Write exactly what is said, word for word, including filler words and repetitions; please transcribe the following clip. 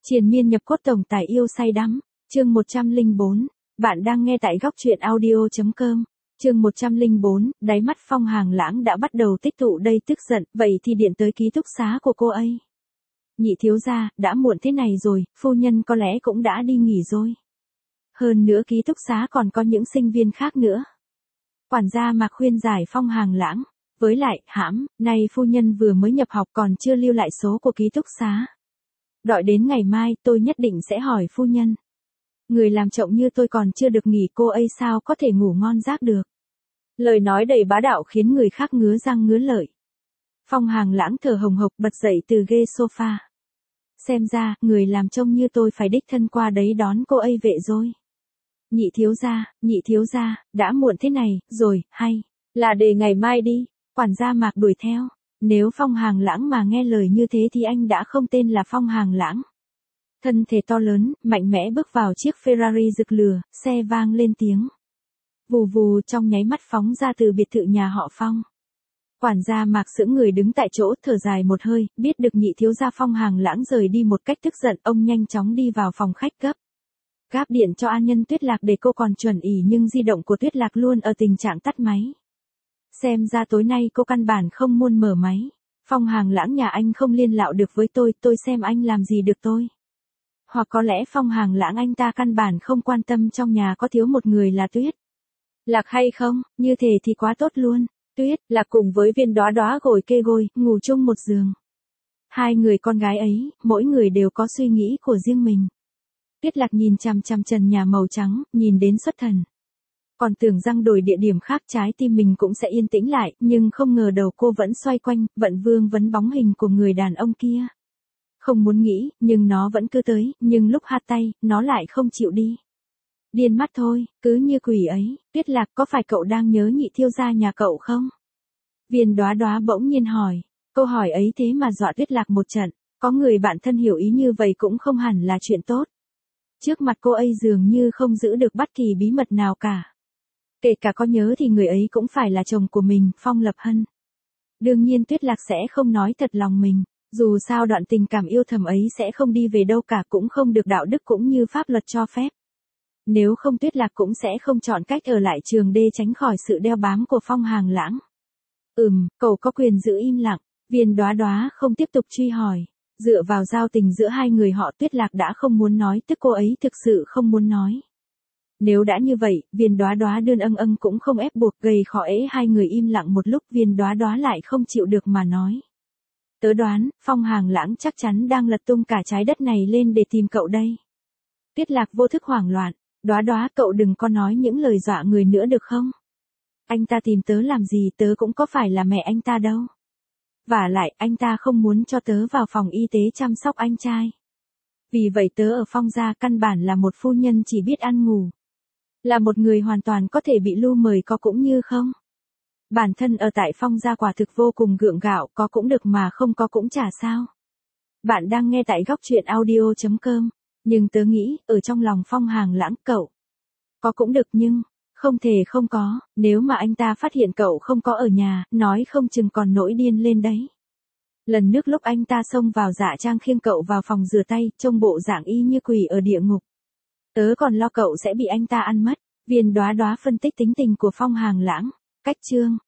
Triền miên nhập cốt tổng tài yêu say đắm, chương một trăm lẻ bốn, bạn đang nghe tại góc truyện audio.com, chương một trăm lẻ bốn, đáy mắt Phong Hàng Lãng đã bắt đầu tích tụ đầy tức giận, vậy thì điện tới ký túc xá của cô ấy. Nhị thiếu gia, đã muộn thế này rồi, phu nhân có lẽ cũng đã đi nghỉ rồi. Hơn nữa ký túc xá còn có những sinh viên khác nữa. Quản gia Mạc khuyên giải Phong Hàng Lãng, với lại, hãm, nay phu nhân vừa mới nhập học còn chưa lưu lại số của ký túc xá. Đợi đến ngày mai tôi nhất định sẽ hỏi phu nhân. Người làm chồng như tôi còn chưa được nghỉ cô ấy sao có thể ngủ ngon giấc được. Lời nói đầy bá đạo khiến người khác ngứa răng ngứa lợi. Phong Hàng Lãng thở hồng hộc bật dậy từ ghế sofa. Xem ra, người làm trông như tôi phải đích thân qua đấy đón cô ấy về rồi. Nhị thiếu gia, nhị thiếu gia, đã muộn thế này, rồi, hay, là để ngày mai đi, quản gia Mạc đuổi theo. Nếu Phong Hàng Lãng mà nghe lời như thế thì anh đã không tên là Phong Hàng Lãng. Thân thể to lớn, mạnh mẽ bước vào chiếc Ferrari rực lửa, xe vang lên tiếng. Vù vù trong nháy mắt phóng ra từ biệt thự nhà họ Phong. Quản gia Mạc sững người đứng tại chỗ thở dài một hơi, biết được nhị thiếu gia Phong Hàng Lãng rời đi một cách tức giận, ông nhanh chóng đi vào phòng khách gấp. Gáp điện cho An Nhân Tuyết Lạc để cô còn chuẩn ỉ nhưng di động của Tuyết Lạc luôn ở tình trạng tắt máy. Xem ra tối nay cô căn bản không muốn mở máy. Phong Hàng Lãng nhà anh không liên lạc được với tôi, tôi xem anh làm gì được tôi. Hoặc có lẽ Phong Hàng Lãng anh ta căn bản không quan tâm trong nhà có thiếu một người là Tuyết Lạc hay không, như thế thì quá tốt luôn. Tuyết Lạc cùng với Viên Đóa Đóa gồi kê gối, ngủ chung một giường. Hai người con gái ấy, mỗi người đều có suy nghĩ của riêng mình. Tuyết Lạc nhìn chằm chằm trần nhà màu trắng, nhìn đến xuất thần. Còn tưởng rằng đổi địa điểm khác trái tim mình cũng sẽ yên tĩnh lại, nhưng không ngờ đầu cô vẫn xoay quanh, vẫn vương vấn bóng hình của người đàn ông kia. Không muốn nghĩ, nhưng nó vẫn cứ tới, nhưng lúc hạt tay, nó lại không chịu đi. Điên mắt thôi, cứ như quỷ ấy. Tuyết Lạc, có phải cậu đang nhớ nhị thiếu gia nhà cậu không? Viên Đóa Đóa bỗng nhiên hỏi. Câu hỏi ấy thế mà dọa Tuyết Lạc một trận, có người bạn thân hiểu ý như vậy cũng không hẳn là chuyện tốt. Trước mặt cô ấy dường như không giữ được bất kỳ bí mật nào cả. Kể cả có nhớ thì người ấy cũng phải là chồng của mình, Phong Lập Hân. Đương nhiên Tuyết Lạc sẽ không nói thật lòng mình, dù sao đoạn tình cảm yêu thầm ấy sẽ không đi về đâu cả, cũng không được đạo đức cũng như pháp luật cho phép. Nếu không Tuyết Lạc cũng sẽ không chọn cách ở lại trường để tránh khỏi sự đeo bám của Phong Hàng Lãng. Ừm, cậu có quyền giữ im lặng. Viên Đóa Đóa không tiếp tục truy hỏi. Dựa vào giao tình giữa hai người họ, Tuyết Lạc đã không muốn nói, tức cô ấy thực sự không muốn nói. Nếu đã như vậy, Viên Đóa Đóa đơn âng âng cũng không ép buộc, gây khó ễ hai người im lặng một lúc, Viên Đóa Đóa lại không chịu được mà nói. Tớ đoán, Phong Hàng Lãng chắc chắn đang lật tung cả trái đất này lên để tìm cậu đây. Tuyết Lạc vô thức hoảng loạn. Đóa Đóa, cậu đừng có nói những lời dọa người nữa được không? Anh ta tìm tớ làm gì, tớ cũng có phải là mẹ anh ta đâu. Vả lại, anh ta không muốn cho tớ vào phòng y tế chăm sóc anh trai. Vì vậy tớ ở Phong gia căn bản là một phu nhân chỉ biết ăn ngủ. Là một người hoàn toàn có thể bị lu mời có cũng như không. Bản thân ở tại Phong gia quả thực vô cùng gượng gạo, có cũng được mà không có cũng chả sao. Bạn đang nghe tại góc truyện audio.com, nhưng tớ nghĩ, ở trong lòng Phong Hàng Lãng cậu. Có cũng được nhưng, không thể không có, nếu mà anh ta phát hiện cậu không có ở nhà, nói không chừng còn nổi điên lên đấy. Lần nước lúc anh ta xông vào dạ trang khiêng cậu vào phòng rửa tay, trông bộ dạng y như quỷ ở địa ngục. Tớ còn lo cậu sẽ bị anh ta ăn mất. Viên Đóa Đóa phân tích tính tình của Phong Hàng Lãng. Cách chương